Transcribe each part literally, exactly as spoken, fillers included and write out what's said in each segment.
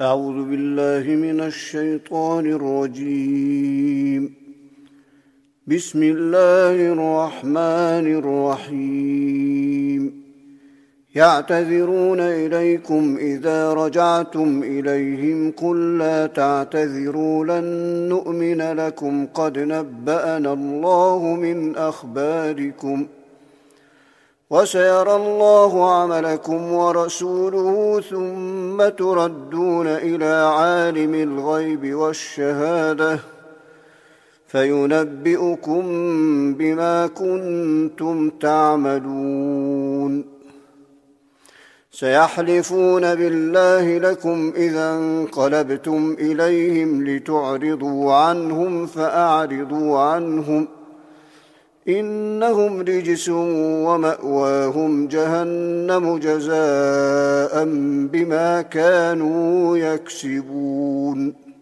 أعوذ بالله من الشيطان الرجيم. بسم الله الرحمن الرحيم. يعتذرون إليكم إذا رجعتم إليهم قل لا تعتذروا لن نؤمن لكم قد نبأنا الله من أخباركم وسيرى الله عملكم ورسوله ثم تردون إلى عالم الغيب والشهادة فينبئكم بما كنتم تعملون. سيحلفون بالله لكم إذا انقلبتم إليهم لتعرضوا عنهم فأعرضوا عنهم إنهم رجس ومأواهم جهنم جزاء بما كانوا يكسبون.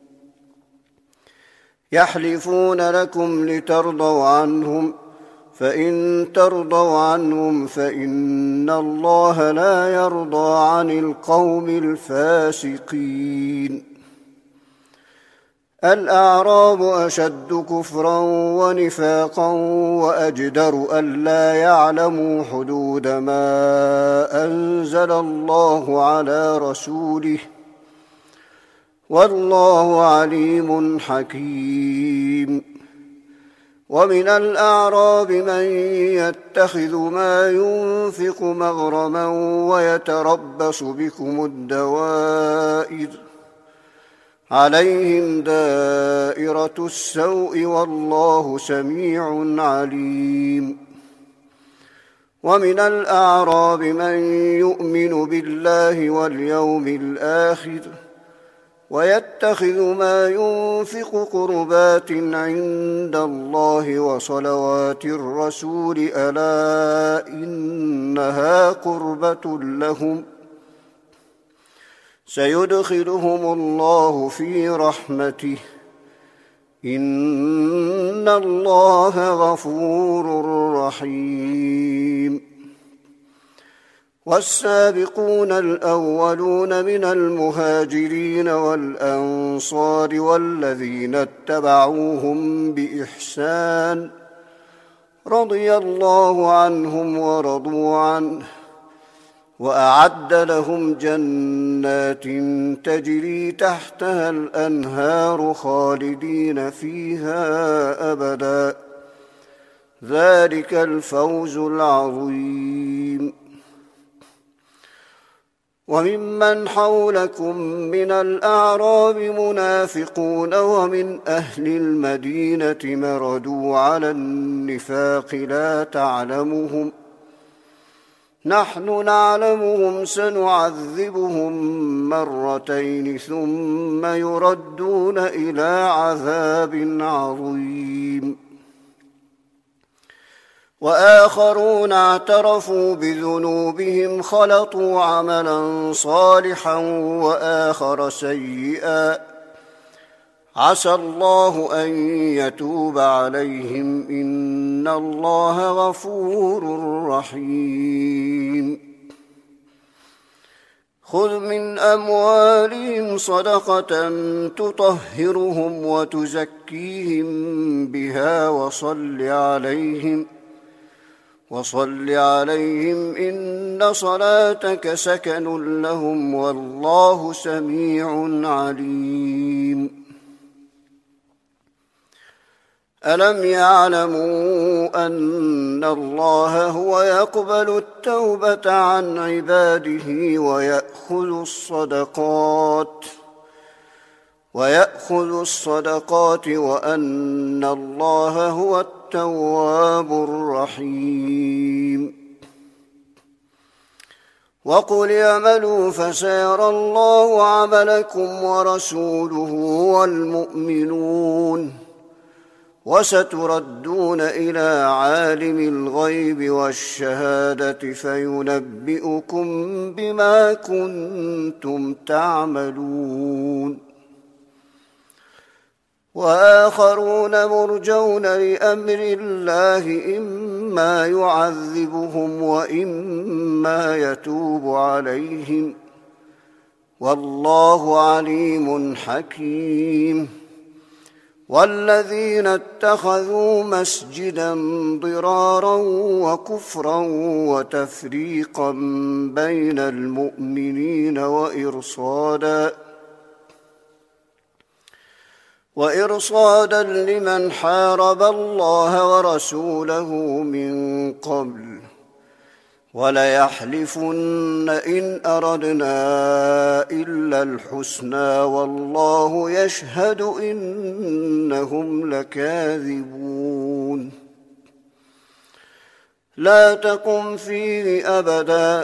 يحلفون لكم لترضوا عنهم فإن ترضوا عنهم فإن الله لا يرضى عن القوم الفاسقين. الأعراب أشد كفرا ونفاقا وأجدر ألا يعلموا حدود ما أنزل الله على رسوله والله عليم حكيم. ومن الأعراب من يتخذ ما ينفق مغرما ويتربص بكم الدوائر عليهم دائرة السوء والله سميع عليم. ومن الأعراب من يؤمن بالله واليوم الآخر ويتخذ ما ينفق قربات عند الله وصلوات الرسول ألا إنها قربة لهم سيدخلهم الله في رحمته إن الله غفور رحيم. والسابقون الأولون من المهاجرين والأنصار والذين اتبعوهم بإحسان رضي الله عنهم ورضوا عنه وأعد لهم جنات تجري تحتها الأنهار خالدين فيها أبدا ذلك الفوز العظيم. وممن حولكم من الأعراب منافقون ومن أهل المدينة مردوا على النفاق لا تعلمهم نحن نعلمهم سنعذبهم مرتين ثم يردون إلى عذاب عظيم. وآخرون اعترفوا بذنوبهم خلطوا عملا صالحا وآخر سيئا عسى الله أن يتوب عليهم إن الله غفور رحيم. خذ من أموالهم صدقة تطهرهم وتزكيهم بها وصل عليهم وصل عليهم إن صلاتك سكن لهم والله سميع عليم. ألم يعلموا أن الله هو يقبل التوبة عن عباده ويأخذ الصدقات ويأخذ الصدقات وأن الله هو التواب الرحيم. وقل اعملوا فسيرى الله عملكم ورسوله والمؤمنون وستردون إلى عالم الغيب والشهادة فينبئكم بما كنتم تعملون. وآخرون مرجون لأمر الله إما يعذبهم وإما يتوب عليهم والله عليم حكيم. والذين اتخذوا مسجدا ضرارا وكفرا وتفريقا بين المؤمنين وإرصادا وإرصادا لمن حارب الله ورسوله من قبل وليحلفن إن أردنا إلا الحسنى والله يشهد إنهم لكاذبون. لا تقم فيه أبدا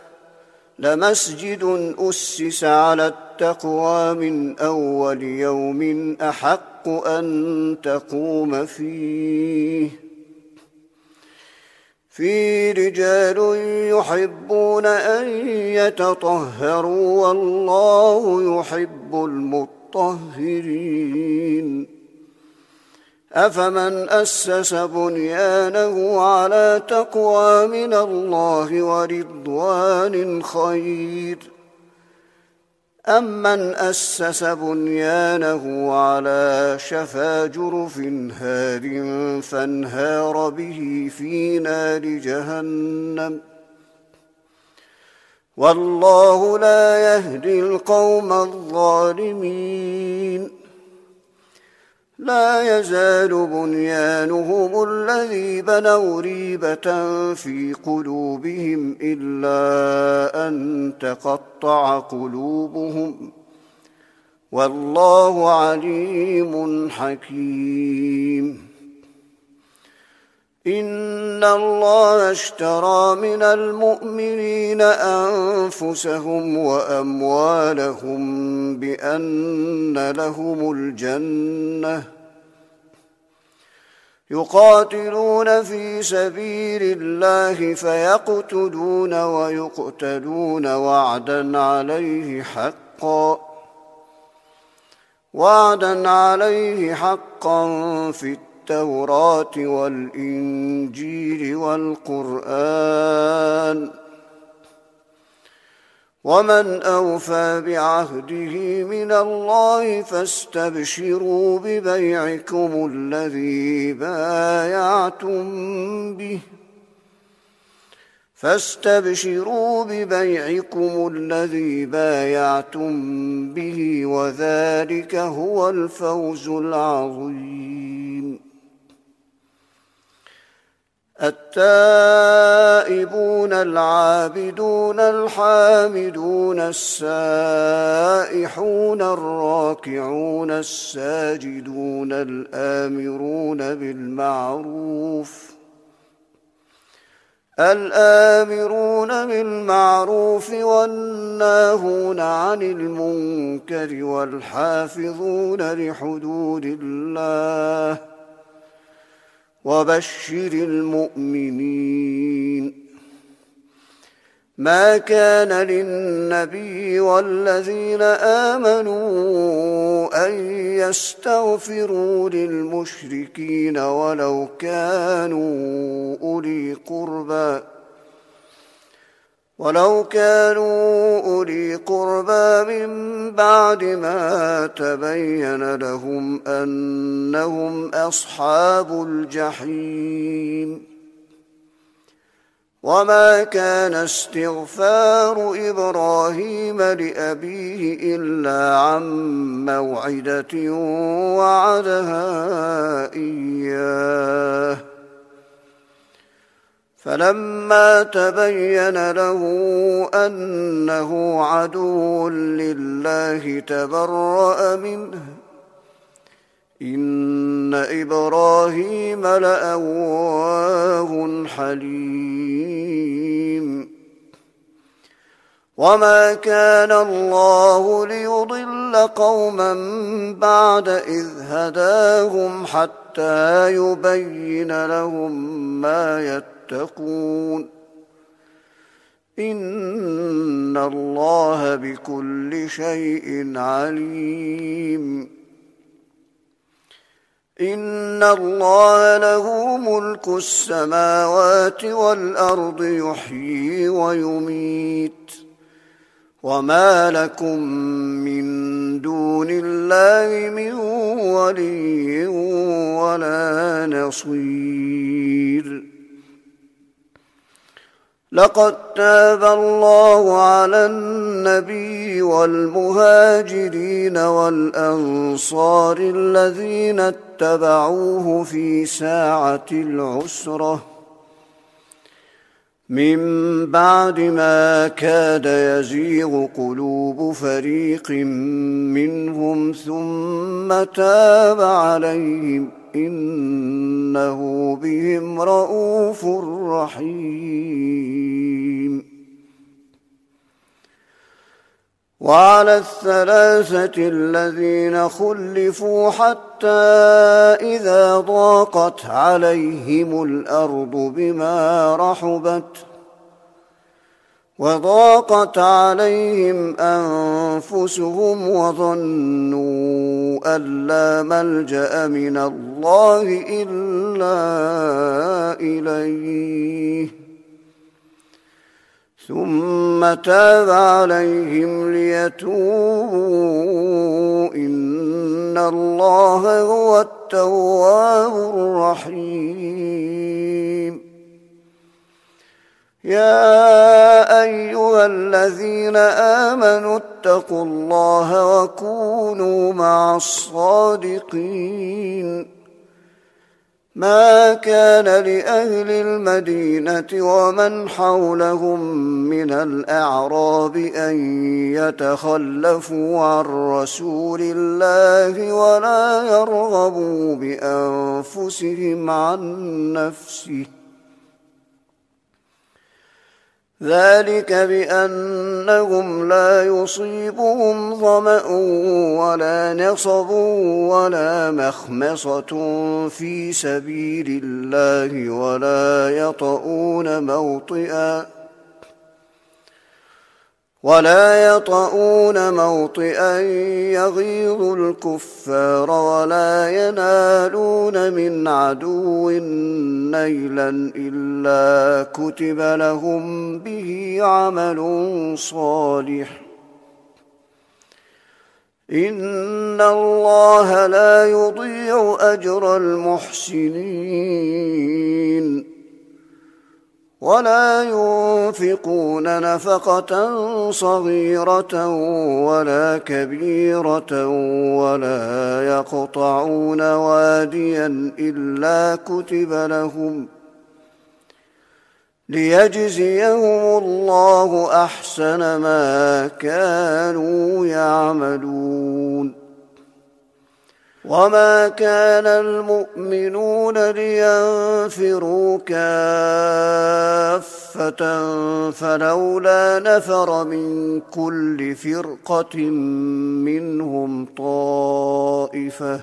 لمسجد أسس على التقوى من أول يوم أحق أن تقوم فيه فيه رجال يحبون أن يتطهروا والله يحب المطهرين. أفمن أسس بنيانه على تقوى من الله ورضوان خير أمن أسس بنيانه على شفا جرف هار فانهار به في نار جهنم والله لا يهدي القوم الظالمين. لا يزال بنيانهم الذي بنوا ريبة في قلوبهم إلا أن تقطع قلوبهم والله عليم حكيم. إن الله اشترى من المؤمنين أنفسهم وأموالهم بأن لهم الجنة يقاتلون في سبيل الله فيقتلون ويقتلون وعدا عليه حقا وعدا عليه حقا في التوراة والإنجيل والقرآن ومن أوفى بعهده من الله فاستبشروا ببيعكم الذي بايعتم به فاستبشروا ببيعكم الذي بايعتم به وذلك هو الفوز العظيم. التائبون العابدون الحامدون السائحون الراكعون الساجدون الآمرون بالمعروف الآمرون بالمعروف والناهون عن المنكر والحافظون لحدود الله وبشر المؤمنين. ما كان للنبي والذين آمنوا أن يستغفروا للمشركين ولو كانوا أولي قربى ولو كانوا أولي قربى من بعد ما تبين لهم أنهم أصحاب الجحيم. وما كان استغفار إبراهيم لأبيه إلا عن موعدة وعدها إياه فلما تبين له أنه عدو لله تبرأ منه إن إبراهيم لأواه حليم. وما كان الله ليضل قوما بعد إذ هداهم حتى يبين لهم ما يتقون إن الله بكل شيء عليم. إن الله له ملك السماوات والأرض يحيي ويميت وما لكم من دون الله من ولي ولا نصير. لقد تاب الله على النبي والمهاجرين والأنصار الذين اتبعوه في ساعة العسرة من بعد ما كاد يزيغ قلوب فريق منهم ثم تاب عليهم إنه بهم رءوف رحيم. وعلى الثلاثة الذين خلفوا حتى إذا ضاقت عليهم الأرض بما رحبت وضاقت عليهم أنفسهم وظنوا أن لا ملجأ من الله إلا إليه ثم تاب عليهم ليتوبوا إن الله هو التواب الرحيم. يا أيها الذين آمنوا اتقوا الله وكونوا مع الصادقين. ما كان لأهل المدينة ومن حولهم من الأعراب أن يتخلفوا عن رسول الله ولا يرغبوا بأنفسهم عن نفسه ذلك بأنهم لا يصيبهم ظمأ ولا نصب ولا مخمصة في سبيل الله ولا يطؤون موطئا ولا يطؤون موطئا يغيظ الكفار ولا ينالون من عدو نيلا إلا كتب لهم به عمل صالح إن الله لا يضيع أجر المحسنين. ولا ينفقون نفقة صغيرة ولا كبيرة ولا يقطعون واديا إلا كتب لهم ليجزيهم الله أحسن ما كانوا يعملون. وما كان المؤمنون لينفروا كافة فلولا نفر من كل فرقة منهم طائفة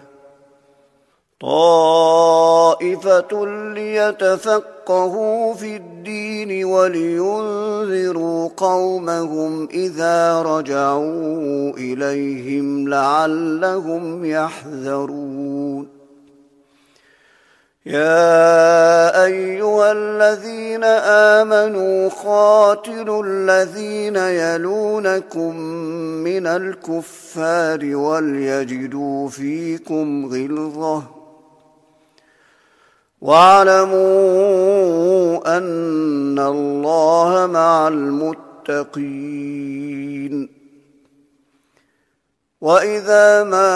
طائفة ليتفقهوا في الدين ولينذروا قومهم إذا رجعوا إليهم لعلهم يحذرون. يا أيها الذين آمنوا قاتلوا الذين يلونكم من الكفار وليجدوا فيكم غلظة واعلموا أن الله مع المتقين. وإذا ما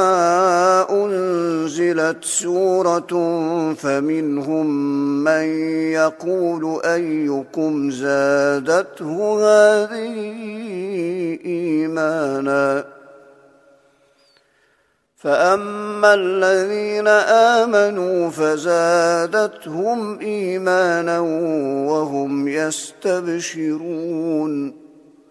أنزلت سورة فمنهم من يقول أيكم زادته هذه إيمانا فأما الذين آمنوا فزادتهم إيمانا وهم يستبشرون.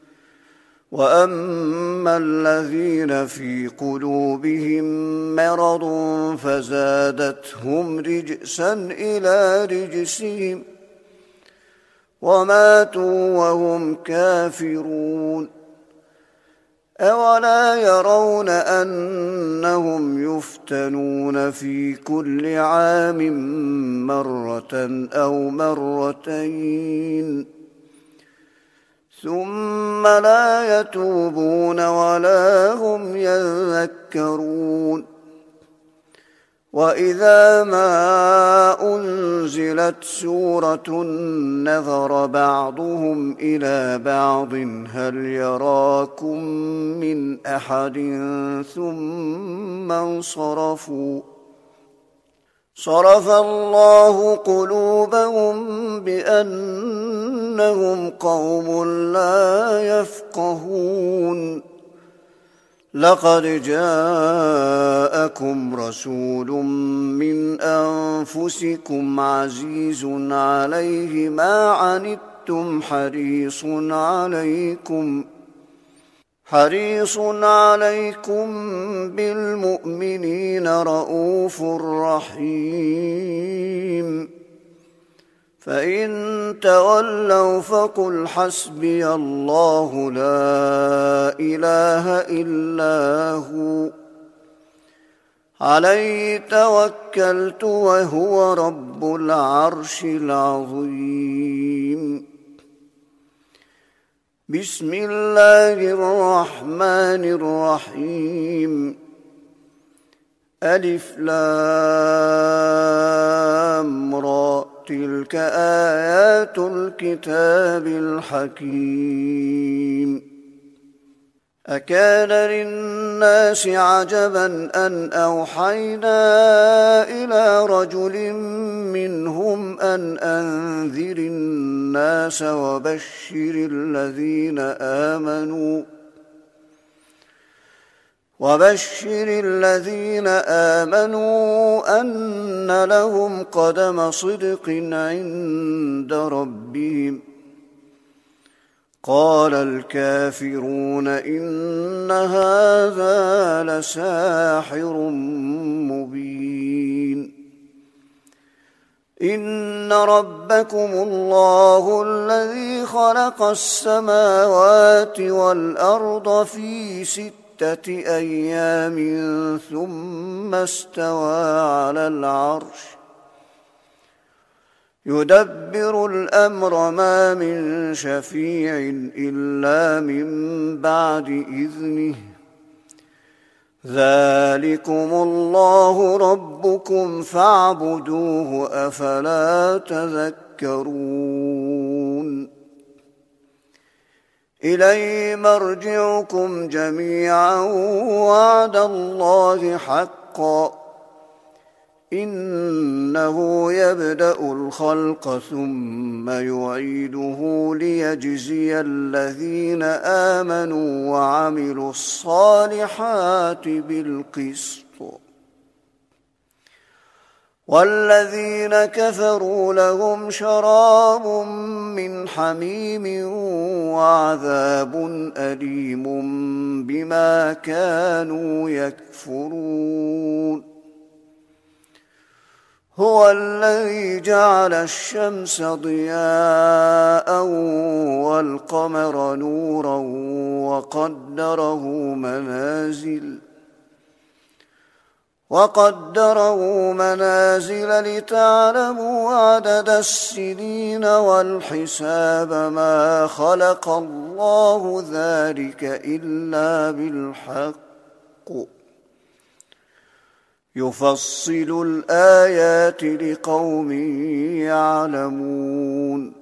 وأما الذين في قلوبهم مرض فزادتهم رجسا إلى رجسهم وماتوا وهم كافرون. أولا يرون أنهم يفتنون في كل عام مرة أو مرتين ثم لا يتوبون ولا هم يذكرون وإذا ما أنزلت سورة نظر بعضهم إلى بعض هل يراكم من أحد ثم انصرفوا صرف الله قلوبهم بأنهم قوم لا يفقهون لقد جاءكم رسول من أنفسكم عزيز عليه ما عنتم حريص عليكم حريص عليكم بالمؤمنين رءوف رحيم فإن تولوا فقل حسبي الله لا إله إلا هو عليه توكلت وهو رب العرش العظيم بسم الله الرحمن الرحيم ألف لام را تلك آيات الكتاب الحكيم أكان للناس عجبا أن أوحينا إلى رجل منهم أن أنذر الناس وبشر الذين آمنوا وبشر الذين آمنوا أن لهم قدم صدق عند ربهم قال الكافرون إن هذا لساحر مبين إن ربكم الله الذي خلق السماوات والأرض في ستة أيام ثم استوى على العرش يدبر الأمر ما من شفيع إلا من بعد إذنه ذلكم الله ربكم فاعبدوه أفلا تذكرون إليه مرجعكم جميعا وعد الله حقا إنه يبدأ الخلق ثم يعيده ليجزي الذين آمنوا وعملوا الصالحات بالقسط والذين كفروا لهم شراب من حميم وعذاب أليم بما كانوا يكفرون هو الذي جعل الشمس ضياء والقمر نورا وقدره منازل وقدره منازل لتعلموا عدد السنين والحساب ما خلق الله ذلك إلا بالحق يفصل الآيات لقوم يعلمون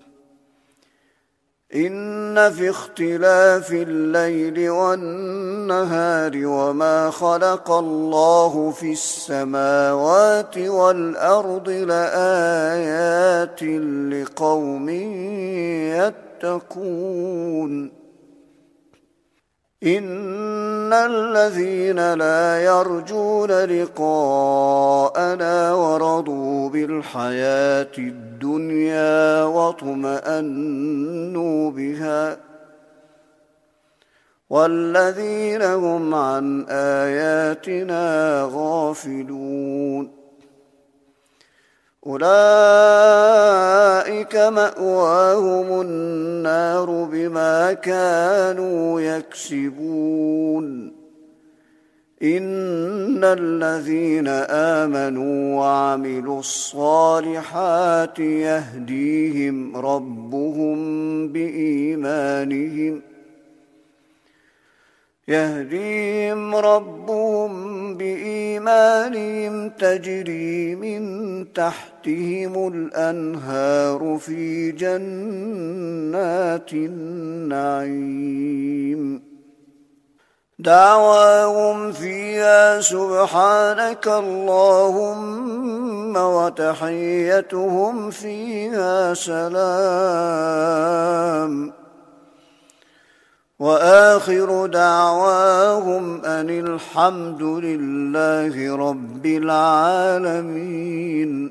إن في اختلاف الليل والنهار وما خلق الله في السماوات والأرض لآيات لقوم يتقون إن الذين لا يرجون لقاءنا ورضوا بالحياة الدنيا واطمأنوا بها والذين هم عن آياتنا غافلون أولئك مأواهم النار بما كانوا يكسبون إن الذين آمنوا وعملوا الصالحات يهديهم ربهم بإيمانهم يهديهم ربهم بإيمانهم تجري من تحتهم الأنهار في جنات النعيم دعواهم فيها سبحانك اللهم وتحيتهم فيها سلام وآخر دعواهم أن الحمد لله رب العالمين.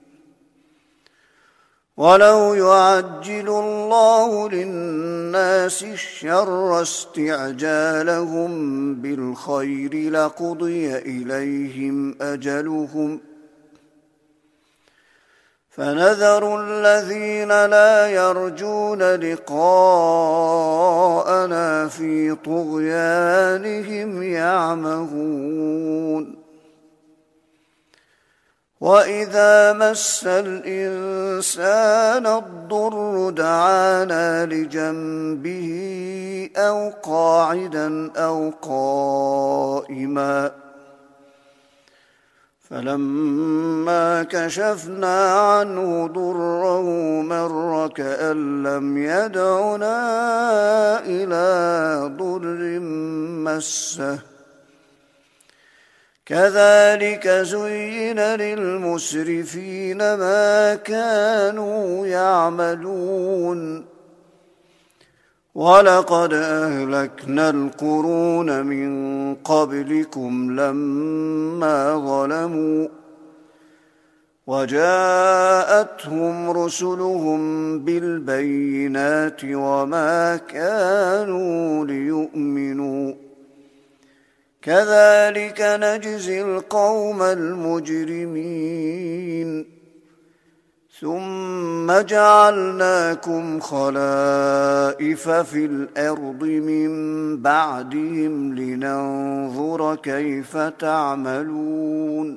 ولو يعجل الله للناس الشر استعجالهم بالخير لقضي إليهم أجلهم فنذر الذين لا يرجون لقاءنا في طغيانهم يعمهون وإذا مس الإنسان الضر دعانا لجنبه أو قاعدا أو قائما فلما كشفنا عنه ضره مر كأن لم يدعنا إلى ضر مسه كذلك زين للمسرفين ما كانوا يعملون ولقد أهلكنا القرون من قبلكم لما ظلموا وجاءتهم رسلهم بالبينات وما كانوا ليؤمنوا كذلك نجزي القوم المجرمين ثم جعلناكم خلائف في الأرض من بعدهم لننظر كيف تعملون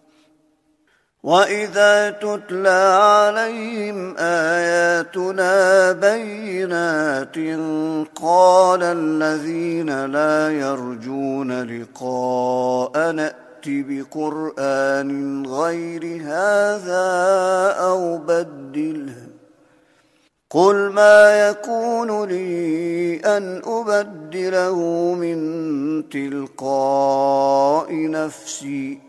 وإذا تتلى عليهم آياتنا بينات قال الذين لا يرجون لقاءنا ائت بقرآن غير هذا أو بدله قل ما يكون لي أن أبدله من تلقاء نفسي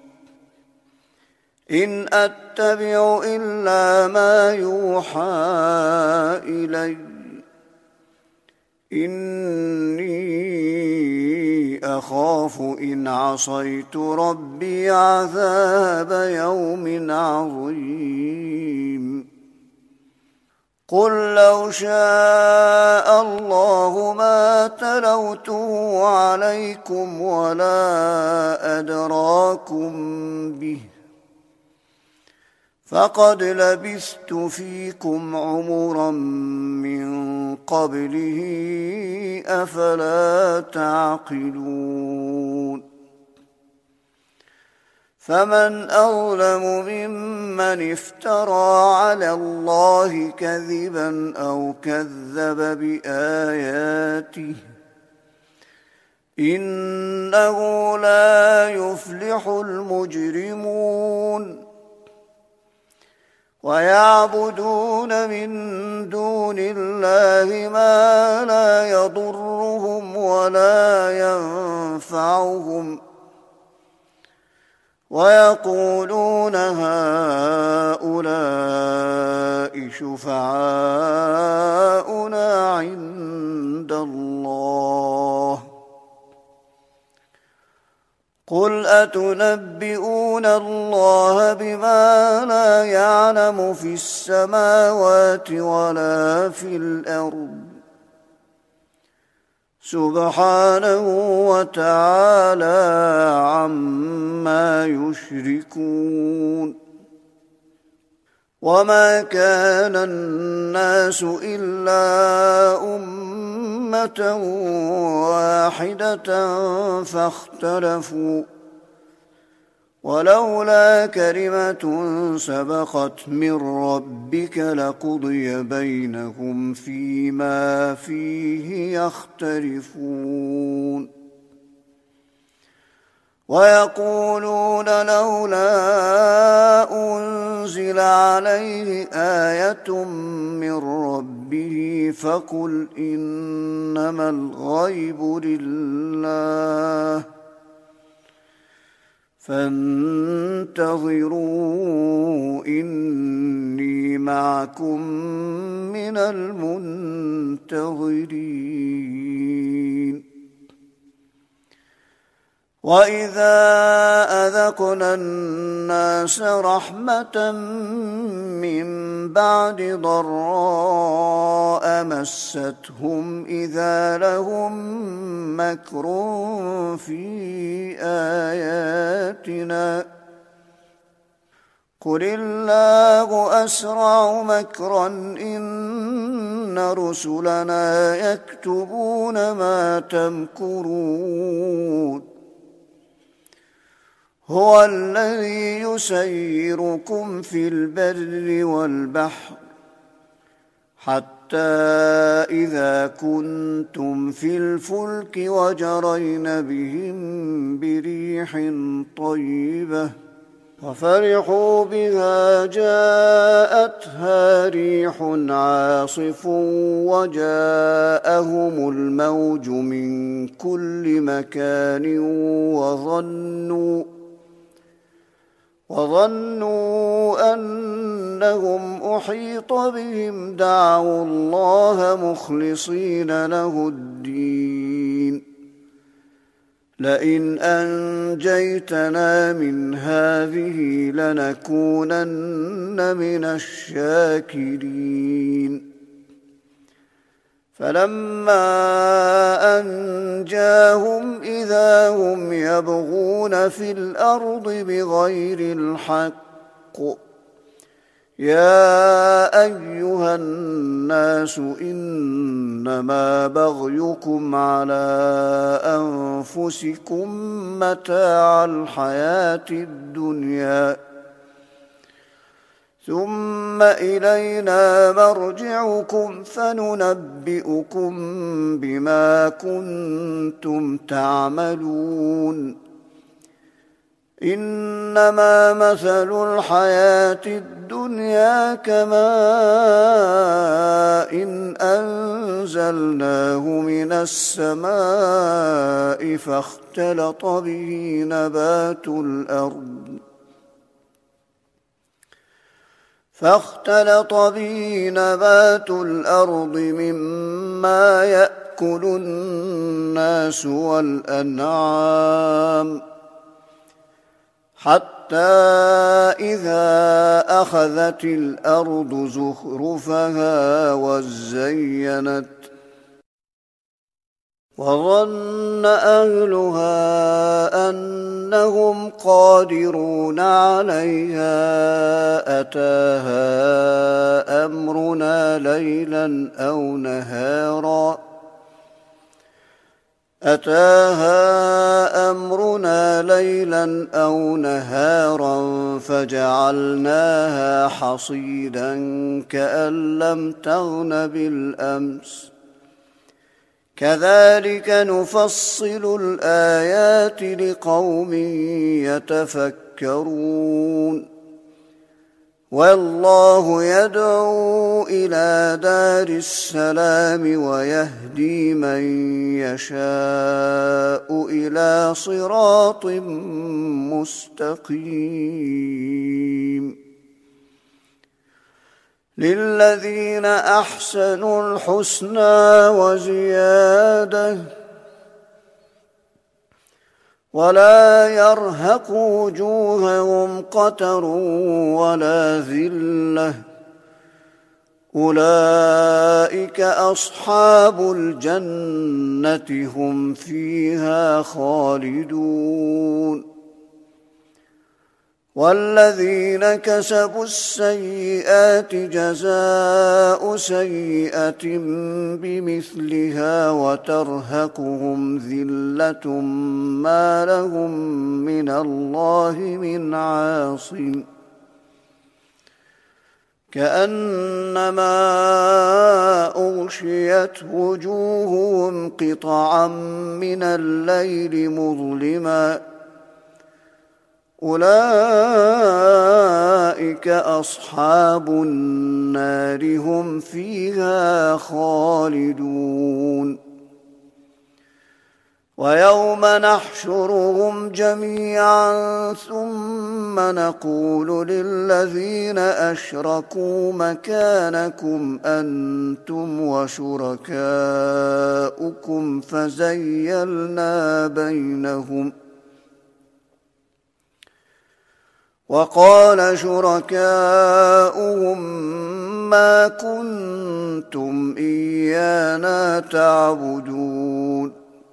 إن أتبع إلا ما يوحى إلي إني أخاف إن عصيت ربي عذاب يوم عظيم قل لو شاء الله ما تلوته عليكم ولا أدراكم به فقد لبثت فيكم عمرا من قبله أفلا تعقلون فمن أظلم ممن افترى على الله كذبا أو كذب بآياته إنه لا يفلح المجرمون ويعبدون من دون الله ما لا يضرهم ولا ينفعهم ويقولون هؤلاء شفعاؤنا عند الله قل أتنبئون الله بما لا يعلم في السماوات ولا في الأرض سبحانه وتعالى عما يشركون وما كان الناس إلا أمة واحدة فاختلفوا ولولا كلمة سبقت من ربك لقضي بينهم فيما فيه يختلفون ويقولون لولا أنزل عليه آية من ربه فقل إنما الغيب لله فانتظروا إني معكم من المنتظرين وإذا أذقنا الناس رحمة من بعد ضراء مستهم إذا لهم مكر في آياتنا قل الله أسرع مكرا إن رسلنا يكتبون ما تمكرون هو الذي يسيركم في البر والبحر حتى إذا كنتم في الفلك وجرين بهم بريح طيبة وفرحوا بها جاءتها ريح عاصف وجاءهم الموج من كل مكان وظنوا وظنوا أنهم أحيط بهم دعوا الله مخلصين له الدين لئن أنجيتنا من هذه لنكونن من الشاكرين فلما أنجاهم إذا هم يبغون في الأرض بغير الحق يا أيها الناس إنما بغيكم على أنفسكم متاع الحياة الدنيا ثم إلينا مرجعكم فننبئكم بما كنتم تعملون إنما مثل الحياة الدنيا كماء إن أنزلناه من السماء فاختلط به نبات الأرض فاختلط به نبات الأرض مما يأكل الناس والأنعام حتى إذا أخذت الأرض زخرفها وزينت وظن أهلها أنهم قادرون عليها أتاها أمرنا ليلا أو نهارا أتاها أمرنا ليلا أو نهارا فجعلناها حصيدا كأن لم تغن بالأمس كذلك نفصل الآيات لقوم يتفكرون والله يدعو إلى دار السلام ويهدي من يشاء إلى صراط مستقيم للذين أحسنوا الحسنى وزيادة ولا يرهق وجوههم قتر ولا ذلة أولئك أصحاب الجنة هم فيها خالدون والذين كسبوا السيئات جزاء سيئة بمثلها وترهقهم ذلة ما لهم من الله من عاصم كأنما أغشيت وجوههم قطعا من الليل مظلما أولئك أصحاب النار هم فيها خالدون ويوم نحشرهم جميعا ثم نقول للذين أشركوا مكانكم أنتم وشركاؤكم فزيلنا بينهم وقال شركاؤهم ما كنتم إيانا تعبدون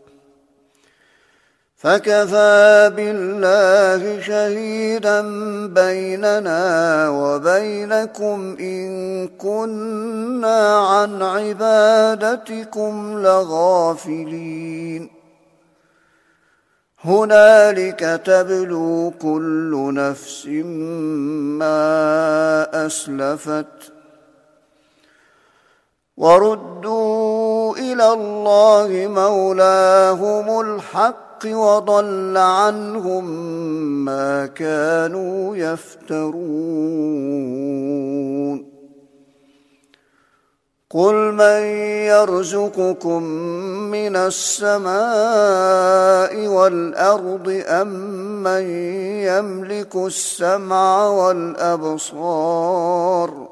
فكفى بالله شهيدا بيننا وبينكم إن كنا عن عبادتكم لغافلين هنالك تبلو كل نفس ما أسلفت وردوا إلى الله مولاهم الحق وضل عنهم ما كانوا يفترون قل من يرزقكم من السماء والأرض أم من يملك السمع والأبصار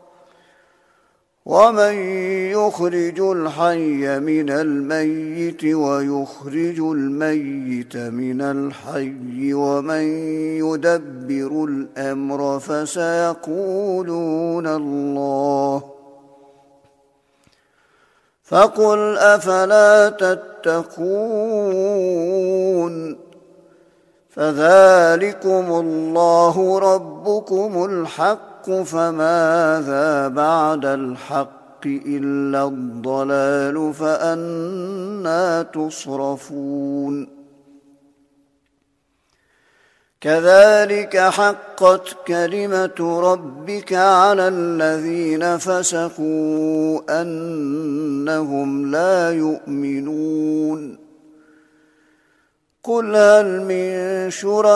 ومن يخرج الحي من الميت ويخرج الميت من الحي ومن يدبر الأمر فسيقولون الله فقل أفلا تتقون فذلكم الله ربكم الحق فماذا بعد الحق إلا الضلال فأنى تصرفون كذلك حقت كلمة ربك على الذين فسقوا أنهم لا يؤمنون قل هل من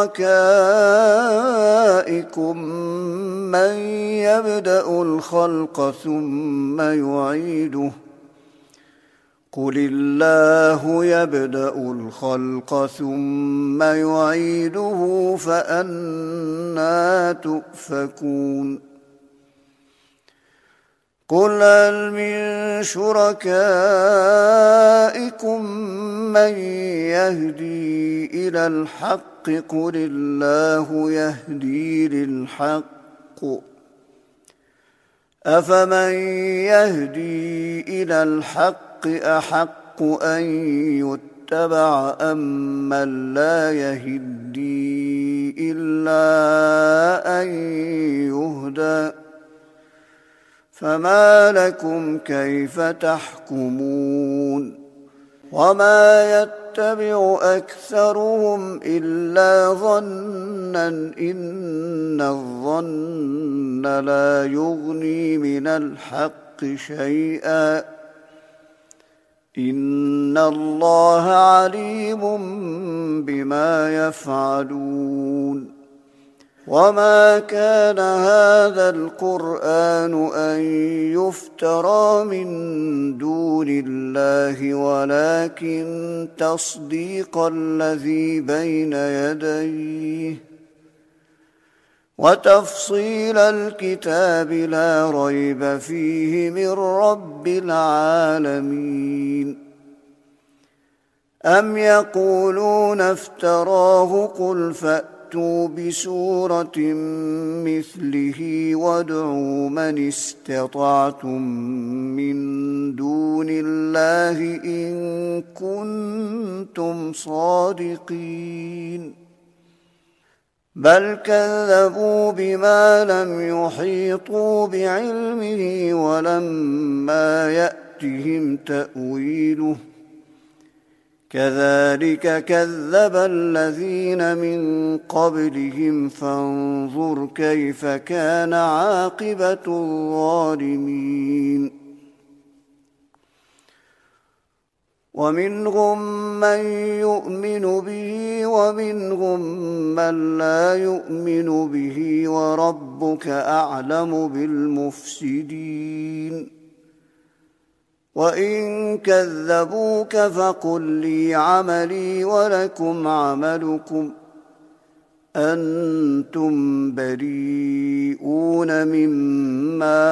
شركائكم من يبدأ الخلق ثم يعيده قل الله يبدأ الخلق ثم يعيده فأنى تؤفكون قل هل من شركائكم من يهدي إلى الحق قل الله يهدي للحق أفمن يهدي إلى الحق أحق أن يتبع أم من لا يهدي إلا أن يهدى فما لكم كيف تحكمون وما يتبع أكثرهم إلا ظنا إن الظن لا يغني من الحق شيئا إن الله عليم بما يفعلون وما كان هذا القرآن أن يفترى من دون الله ولكن تصديق الذي بين يديه وتفصيل الكتاب لا ريب فيه من رب العالمين أم يقولون افتراه قل فأتوا بسورة مثله وادعوا من استطعتم من دون الله إن كنتم صادقين بل كذبوا بما لم يحيطوا بعلمه ولما يأتهم تأويله كذلك كذب الذين من قبلهم فانظر كيف كان عاقبة الظالمين ومنهم من يؤمن به ومنهم من لا يؤمن به وربك أعلم بالمفسدين وإن كذبوك فقل لي عملي ولكم عملكم أنتم بريئون مما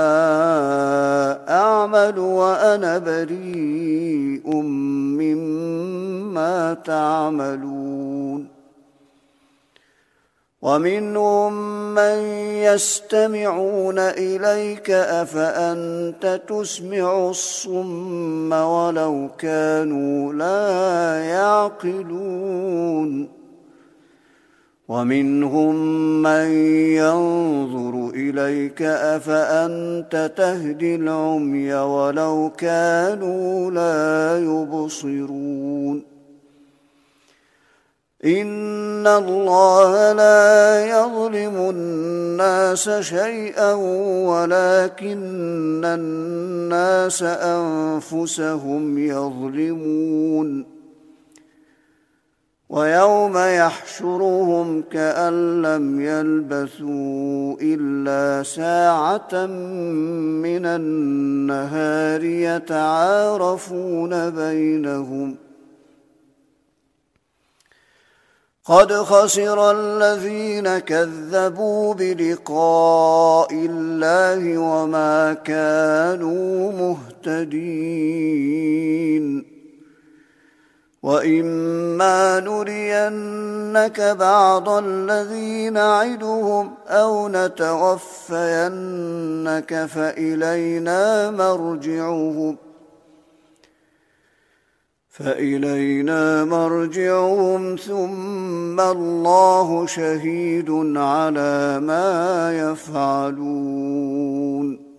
أعمل وأنا بريء مما تعملون ومنهم من يستمعون إليك أفأنت تسمع الصم ولو كانوا لا يعقلون ومنهم من ينظر إليك أفأنت تهدي العمي ولو كانوا لا يبصرون إن الله لا يظلم الناس شيئا ولكن الناس أنفسهم يظلمون ويوم يحشرهم كأن لم يلبثوا إلا ساعة من النهار يتعارفون بينهم قد خسر الذين كذبوا بلقاء الله وما كانوا مهتدين وإما نرينك بعض الذي نعدهم أو نتوفينك فإلينا مرجعهم فإلينا مرجعهم ثم الله شهيد على ما يفعلون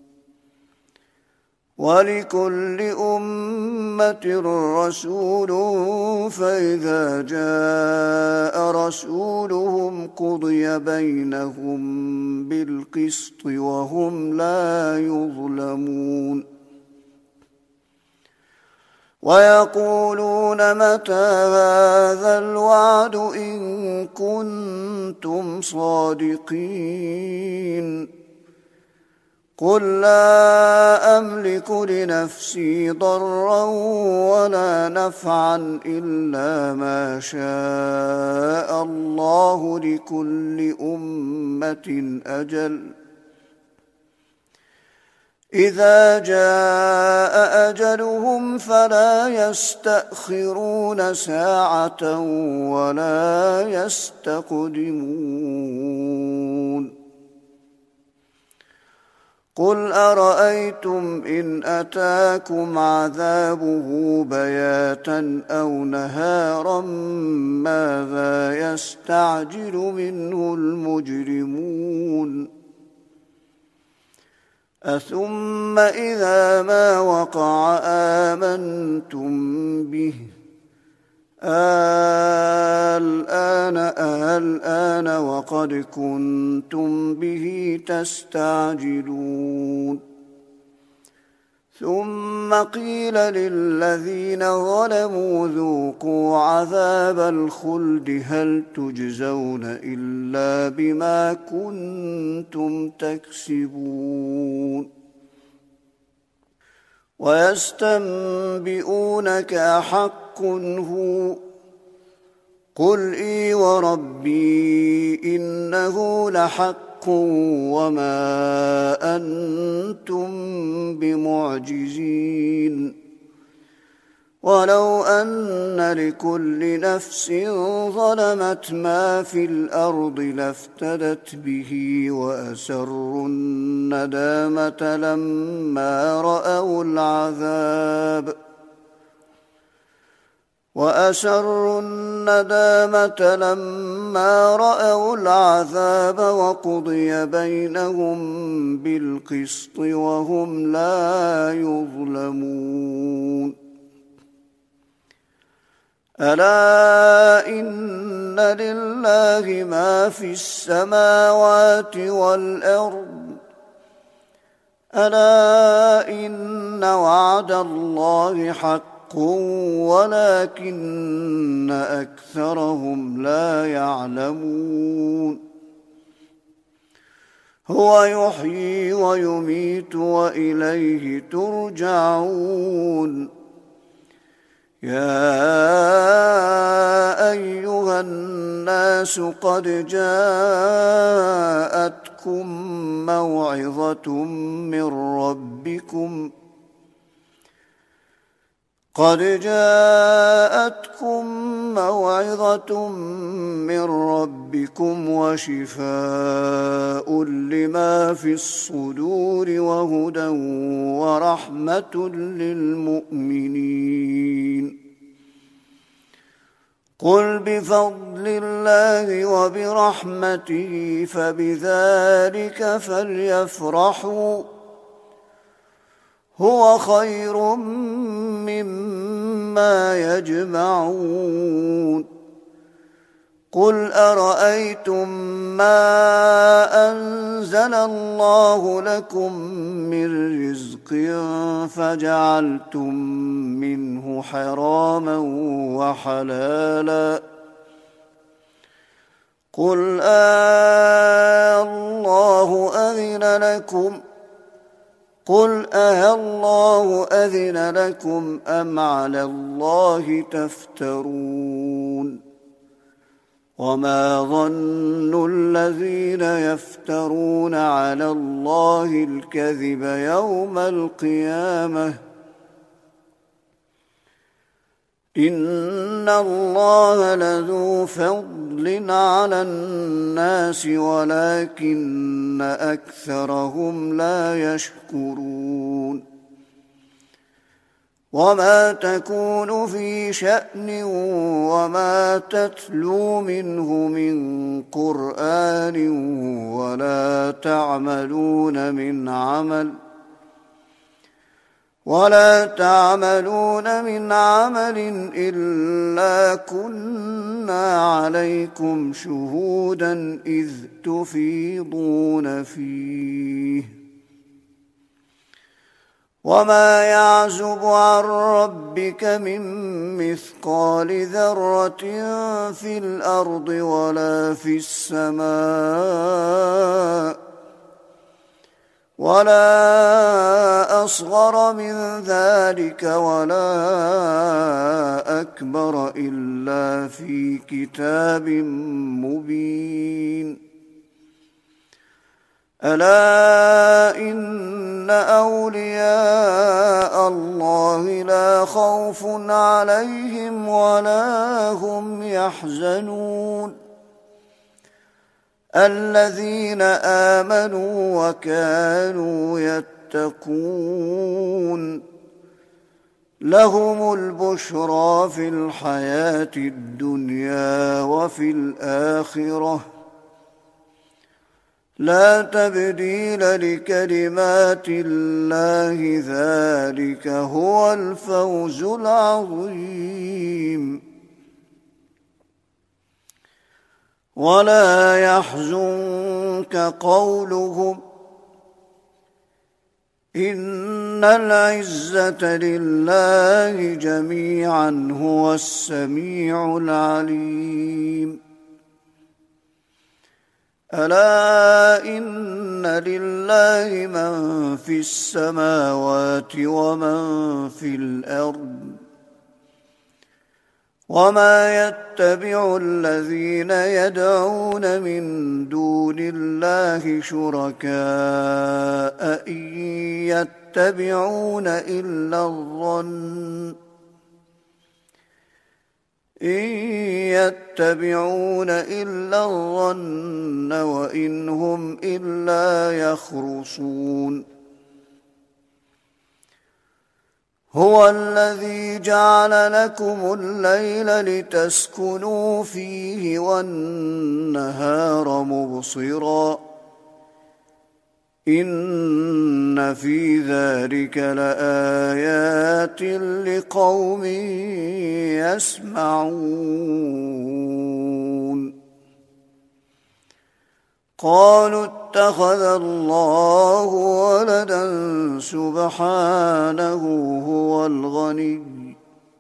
ولكل أمة رسول فإذا جاء رسولهم قضي بينهم بالقسط وهم لا يظلمون ويقولون متى هذا الوعد إن كنتم صادقين قل لا أملك لنفسي ضرا ولا نفعا إلا ما شاء الله لكل أمة أجل إذا جاء أجلهم فلا يستأخرون ساعة ولا يستقدمون قل أرأيتم إن أتاكم عذابه بياتا أو نهارا ماذا يستعجل منه المجرمون أثم إذا ما وقع آمنتم به الآن الآن وقد كنتم به تستعجلون ثم قيل للذين ظلموا ذوقوا عذاب الخلد هل تجزون إلا بما كنتم تكسبون ويستنبئونك أحق هو قل إي وربي إنه لحق وما أنتم بمعجزين ولو أن لكل نفس ظلمت ما في الأرض لافتدت به وأسروا الندامة لما رأوا العذاب وأسروا الندامة لما فلما رأوا العذاب وقضي بينهم بالقسط وهم لا يظلمون ألا إن لله ما في السماوات والأرض ألا إن وعد الله حق ولكن أكثرهم لا يعلمون هو يحيي ويميت وإليه ترجعون يا أيها الناس قد جاءتكم موعظة من ربكم قد جاءتكم موعظة من ربكم وشفاء لما في الصدور وهدى ورحمة للمؤمنين قل بفضل الله وبرحمته فبذلك فليفرحوا هو خير مما يجمعون قل أرأيتم ما أنزل الله لكم من رزق فجعلتم منه حراما وحلالا قل آه الله أذن لكم قل أه الله أذن لكم أم على الله تفترون وما ظن الذين يفترون على الله الكذب يوم القيامة إن الله لذو فضل على الناس ولكن أكثرهم لا يشكرون وما تكون في شأن وما تتلو منه من قرآن ولا تعملون من عمل ولا تعملون من عمل إلا كنا عليكم شهودا إذ تفيضون فيه وما يعزب عن ربك من مثقال ذرة في الأرض ولا في السماء ولا أصغر من ذلك ولا أكبر إلا في كتاب مبين ألا إن أولياء الله لا خوف عليهم ولا هم يحزنون الذين آمنوا وكانوا يتقون لهم البشرى في الحياة الدنيا وفي الآخرة لا تبديل لكلمات الله ذلك هو الفوز العظيم ولا يحزنك قولهم إن العزة لله جميعا هو السميع العليم ألا إن لله من في السماوات ومن في الأرض وما يتبع الذين يدعون من دون الله شركاء إن يتبعون إلا الظن إن يتبعون إلا الظن وإن هم إلا يخرصون هو الذي جعل لكم الليل لتسكنوا فيه والنهار مبصرا إن في ذلك لآيات لقوم يسمعون قالوا اتخذ الله ولدا سبحانه هو الغني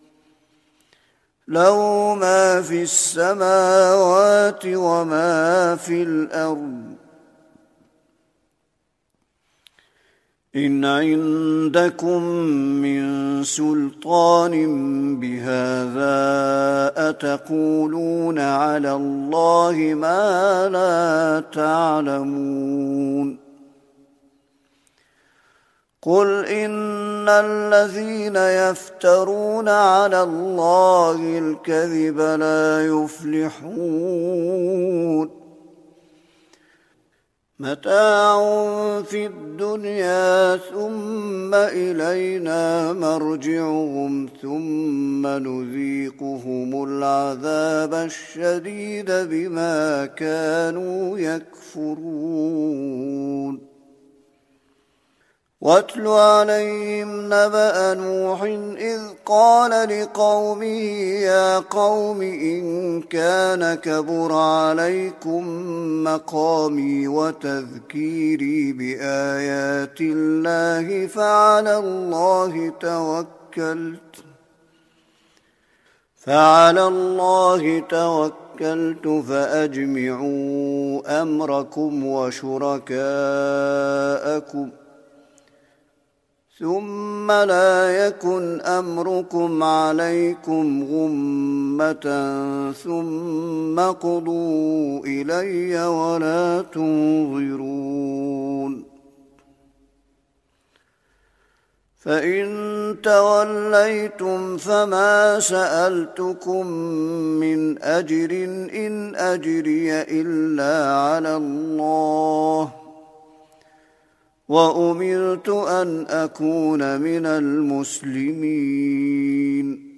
له ما في السماوات وما في الأرض إن عندكم من سلطان بهذا أتقولون على الله ما لا تعلمون قل إن الذين يفترون على الله الكذب لا يفلحون متاع في الدنيا ثم إلينا مرجعهم ثم نذيقهم العذاب الشديد بما كانوا يكفرون واتل عليهم نبأ نوح إذ قال لقومه يا قوم إن كان كبر عليكم مقامي وتذكيري بآيات الله فعلى الله توكلت فعلى الله توكلت فأجمعوا أمركم وشركاءكم ثم لا يكن أمركم عليكم غمة ثم قضوا إلي ولا تنظرون فإن توليتم فما سألتكم من أجر إن أجري إلا على الله وأمرت أن أكون من المسلمين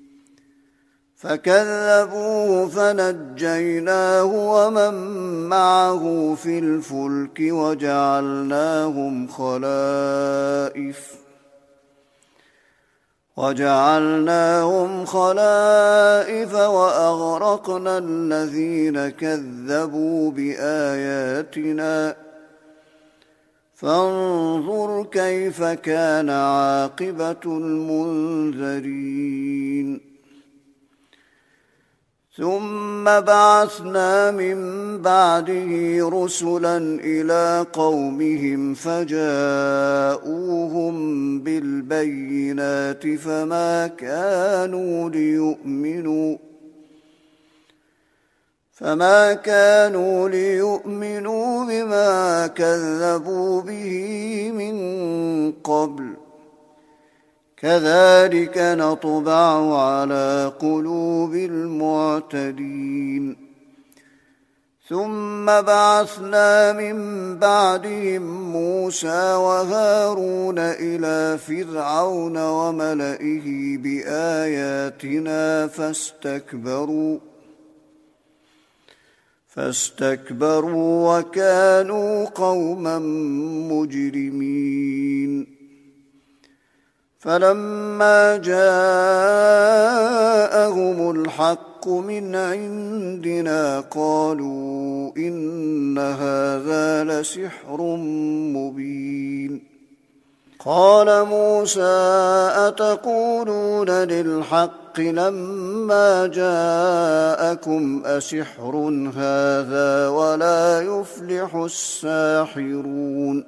فكذبوه فنجيناه ومن معه في الفلك وجعلناهم خلائف وجعلناهم خلائف وأغرقنا الذين كذبوا بآياتنا فانظر كيف كان عاقبة المنذرين ثم بعثنا من بعده رسلا إلى قومهم فجاءوهم بالبينات فما كانوا ليؤمنوا فما كانوا ليؤمنوا بما كذبوا به من قبل كذلك نطبع على قلوب المعتدين ثم بعثنا من بعدهم موسى وهارون إلى فرعون وملئه بآياتنا فاستكبروا فاستكبروا وكانوا قوما مجرمين فلما جاءهم الحق من عندنا قالوا إن هذا لسحر مبين قال موسى أتقولون للحق لما جاءكم أسحر هذا ولا يفلح الساحرون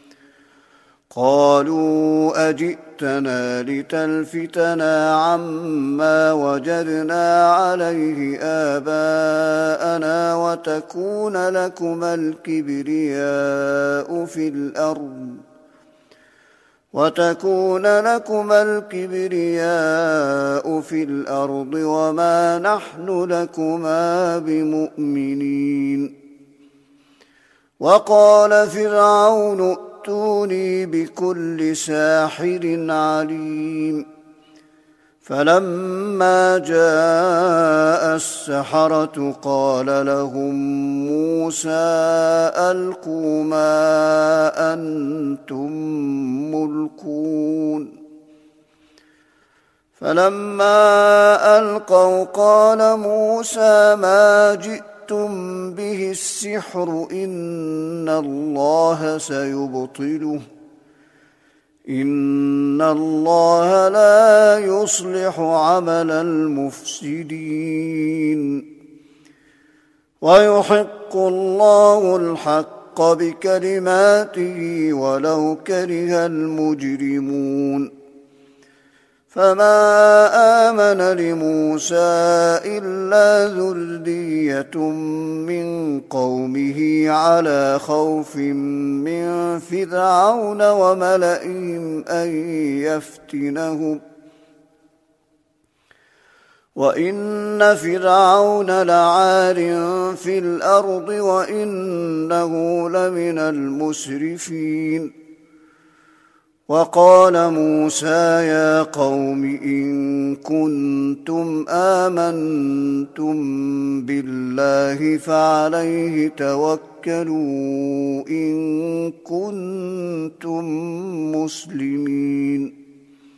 قالوا أجئتنا لتلفتنا عما وجدنا عليه آباءنا وتكون لكما الكبرياء في الأرض وتكون لكما الكبرياء في الأرض وما نحن لكما بمؤمنين وقال فرعون وَأْتُونِي بِكُلِّ سَاحِرٍ عَلِيمٍ فَلَمَّا جَاءَ السَّحَرَةُ قَالَ لَهُم مُوسَىٰ أَلْقُوا مَا أَنتُم مُّلْقُونَ فَلَمَّا أَلْقَوْا قَالَ مُوسَىٰ مَا جِئْتُم بِهِ السِّحْرُ إِنَّ اللَّهَ سَيُبْطِلُهُ إِنَّ اللَّهَ لَا يُصْلِحُ عَمَلَ الْمُفْسِدِينَ وَيُحِقُّ اللَّهُ الْحَقَّ بِكَلِمَاتِهِ وَلَوْ كَرِهَ الْمُجْرِمُونَ فَمَا آمَنَ لِمُوسَىٰ إِلَّا ذُرِّيَّةٌ مِّن قَوْمِهِ عَلَىٰ خَوْفٍ مِّن فِرْعَوْنَ وَمَلَئِهِمْ أَن يَفْتِنَهُمْ وَإِنَّ فِرْعَوْنَ لَعَالٍ فِي الْأَرْضِ وَإِنَّهُ لَمِنَ الْمُسْرِفِينَ وَقَالَ مُوسَىٰ يَا قَوْمِ إِن كُنتُمْ آمَنتُم بِاللَّهِ فَعَلَيْهِ تَوَكَّلُوا إِن كُنتُم مُّسْلِمِينَ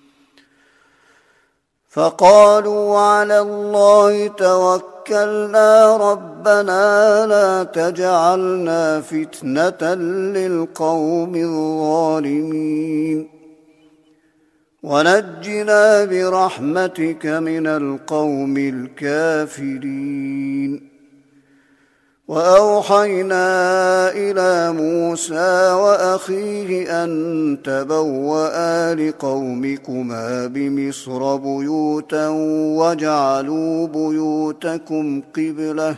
فَقَالُوا عَلَى اللَّهِ تَوَكَّلْنَا رَبَّنَا لَا تَجْعَلْنَا فِتْنَةً لِّلْقَوْمِ الظَّالِمِينَ وَنَجِّنَا بِرَحْمَتِكَ مِنَ الْقَوْمِ الْكَافِرِينَ وَأَوْحَيْنَا إِلَىٰ مُوسَىٰ وَأَخِيهِ أَن تَبَوَّآ لِقَوْمِكُمَا بِمِصْرَ بُيُوتًا وَاجْعَلُوا بُيُوتَكُمْ قِبْلَةً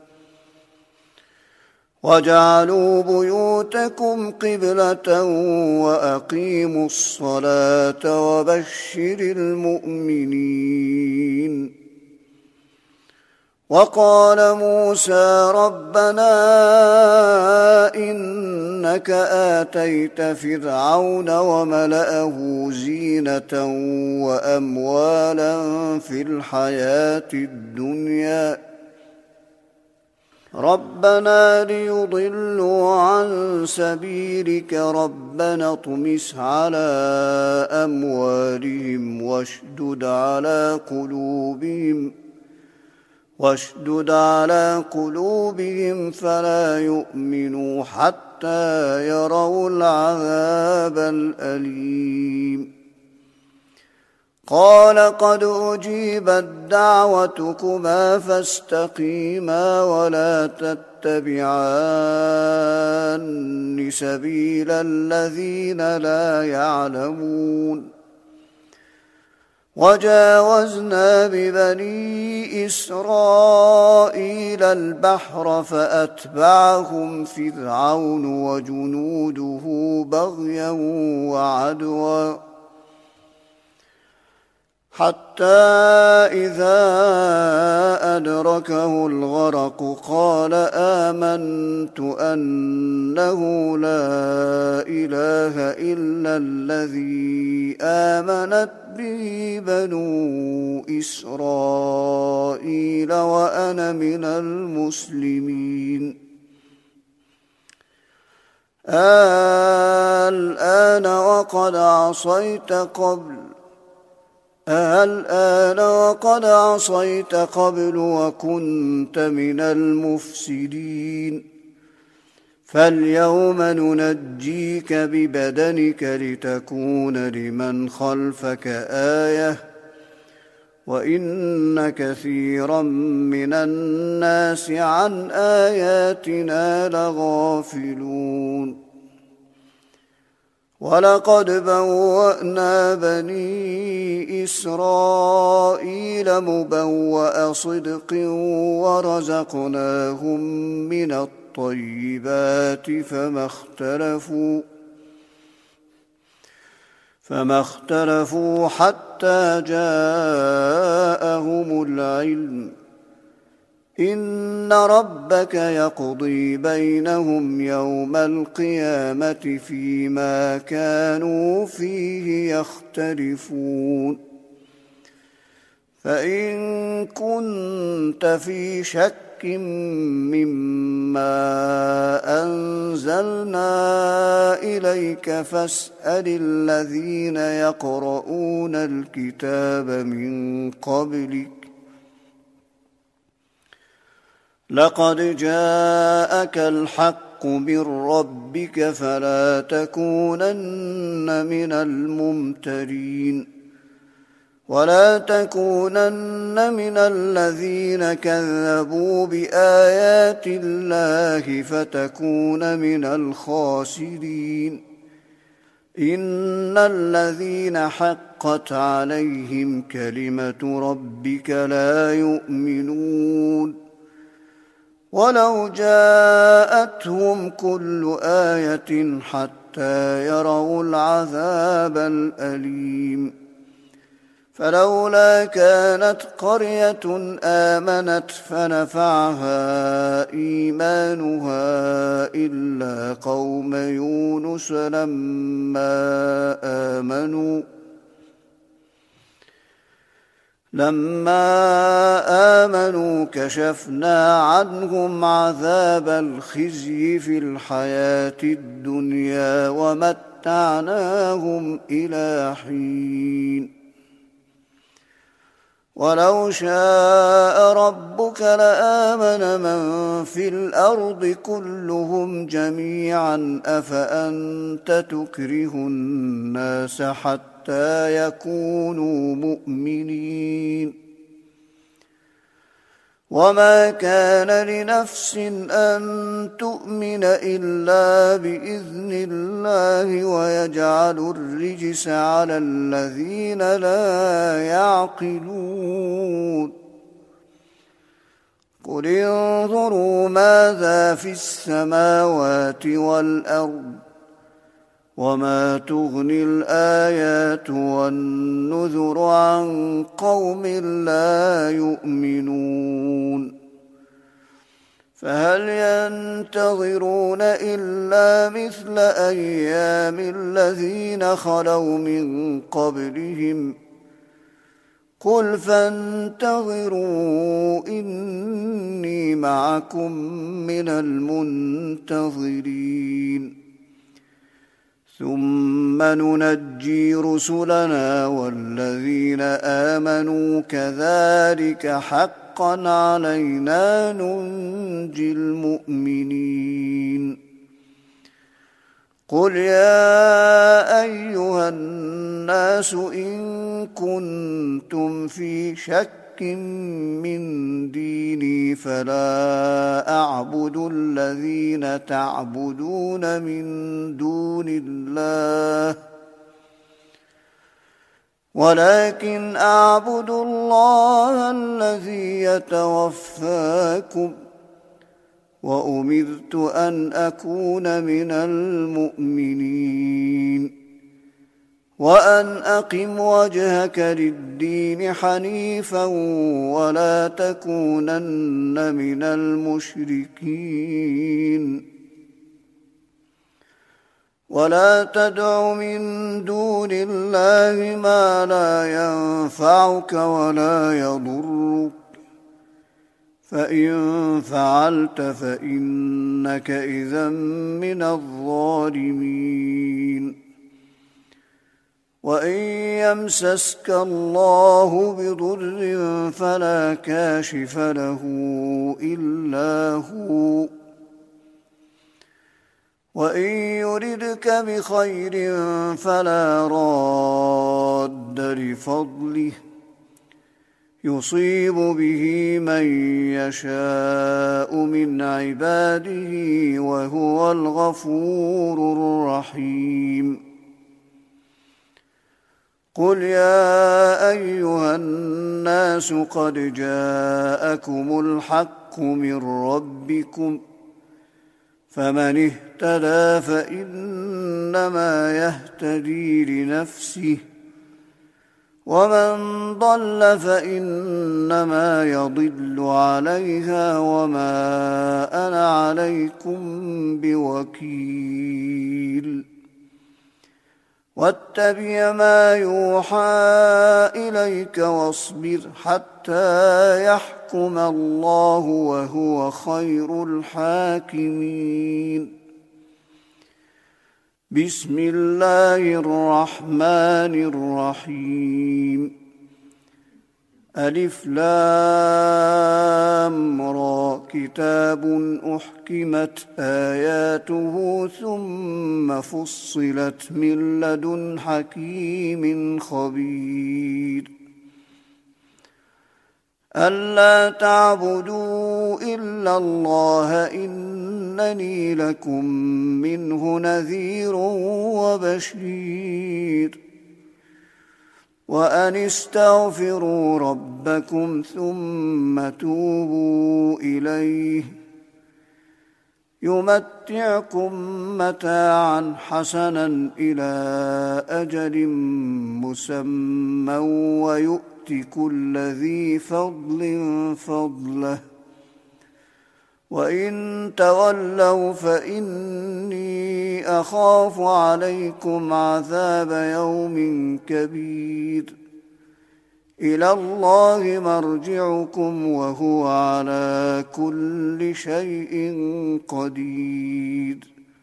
وَاجْعَلُوا بُيُوتَكُمْ قِبْلَةً وَأَقِيمُوا الصَّلَاةَ وَبَشِّرِ الْمُؤْمِنِينَ وَقَالَ مُوسَىٰ رَبَّنَا إِنَّكَ آتَيْتَ فِرْعَوْنَ وَمَلَأَهُ زِينَةً وَأَمْوَالًا فِي الْحَيَاةِ الدُّنْيَا رَبَّنَا لِيُضِلُّوا عَن سَبِيلِكَ رَبَّنَا اطْمِسْ عَلَىٰ أَمْوَالِهِمْ وَاشْدُدْ عَلَىٰ قُلُوبِهِمْ واشدد على قلوبهم فلا يؤمنوا حتى يروا العذاب الأليم قال قد أجيبت دعوتكما فاستقيما ولا تتبعان سبيل الذين لا يعلمون وجاوزنا ببني إسرائيل البحر فأتبعهم فرعون وجنوده بغيا وعدوا حتى إذا أدركه الغرق قال آمنت أنه لا إله إلا الذي آمنت به بنو إسرائيل وأنا من المسلمين الآن وقد عصيت قبل الآن وقد عصيت قبل وكنت من المفسدين فاليوم ننجيك ببدنك لتكون لمن خلفك آية وإن كثيرا من الناس عن آياتنا لغافلون ولقد بوأنا بني إسرائيل مبوأ صدق ورزقناهم من الطيبات فما اختلفوا فما اختلفوا حتى جاءهم العلم إن ربك يقضي بينهم يوم القيامة فيما كانوا فيه يختلفون فإن كنت في شك مما أنزلنا إليك فاسأل الذين يقرؤون الكتاب من قبلك لقد جاءك الحق من ربك فلا تكونن من الممترين ولا تكونن من الذين كذبوا بآيات الله فتكون من الخاسرين إن الذين حقت عليهم كلمة ربك لا يؤمنون ولو جاءتهم كل آية حتى يروا العذاب الأليم فلولا كانت قرية آمنت فنفعها إيمانها إلا قوم يونس لما آمنوا لما آمنوا كشفنا عنهم عذاب الخزي في الحياة الدنيا ومتعناهم إلى حين ولو شاء ربك لآمن من في الأرض كلهم جميعا أفأنت تكره الناس حتى يكونوا مؤمنين وما كان لنفس أن تؤمن إلا بإذن الله ويجعل الرجس على الذين لا يعقلون قل انظروا ماذا في السماوات والأرض وما تغني الآيات والنذر عن قوم لا يؤمنون فهل ينتظرون إلا مثل أيام الذين خلوا من قبلهم قل فانتظروا إني معكم من المنتظرين ثم ننجي رسلنا والذين آمنوا كذلك حقا علينا ننجي المؤمنين قل يا أيها الناس إن كنتم في شك من ديني فلا أعبد الذين تعبدون من دون الله ولكن أعبد الله الذي يتوفاكم وأمرت أن أكون من المؤمنين وأن أقم وجهك للدين حنيفا ولا تكونن من المشركين ولا تدع من دون الله ما لا ينفعك ولا يضرك فإن فعلت فإنك إذا من الظالمين وإن يمسسك الله بضر فلا كاشف له إلا هو وإن يردك بخير فلا راد لفضله يصيب به من يشاء من عباده وهو الغفور الرحيم قل يا أيها الناس قد جاءكم الحق من ربكم فمن اهتدى فإنما يهتدي لنفسه ومن ضل فإنما يضل عليها وما أنا عليكم بوكيل واتبع ما يوحى إليك واصبر حتى يحكم الله وهو خير الحاكمين. بسم الله الرحمن الرحيم. ألف لام را كتاب أحكمت آياته ثم فصلت من لدن حكيم خبير. ألا تعبدوا إلا الله إنني لكم منه نذير وبشير. وأن استغفروا ربكم ثم توبوا إليه يمتعكم متاعا حسنا إلى أجل مسمى ويؤت كل ذي فضل فضله وإن تولوا فإني أخاف عليكم عذاب يوم كبير. إلى الله مرجعكم وهو على كل شيء قدير.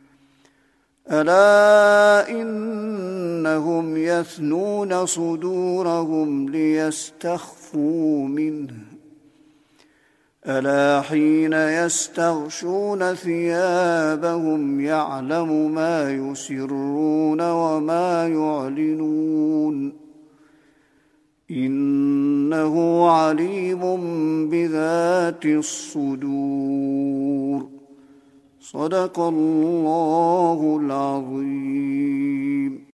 ألا إنهم يثنون صدورهم ليستخفوا منه ألا حين يستغشون ثيابهم يعلم ما يسرون وما يعلنون إنه عليم بذات الصدور. صدق الله العظيم.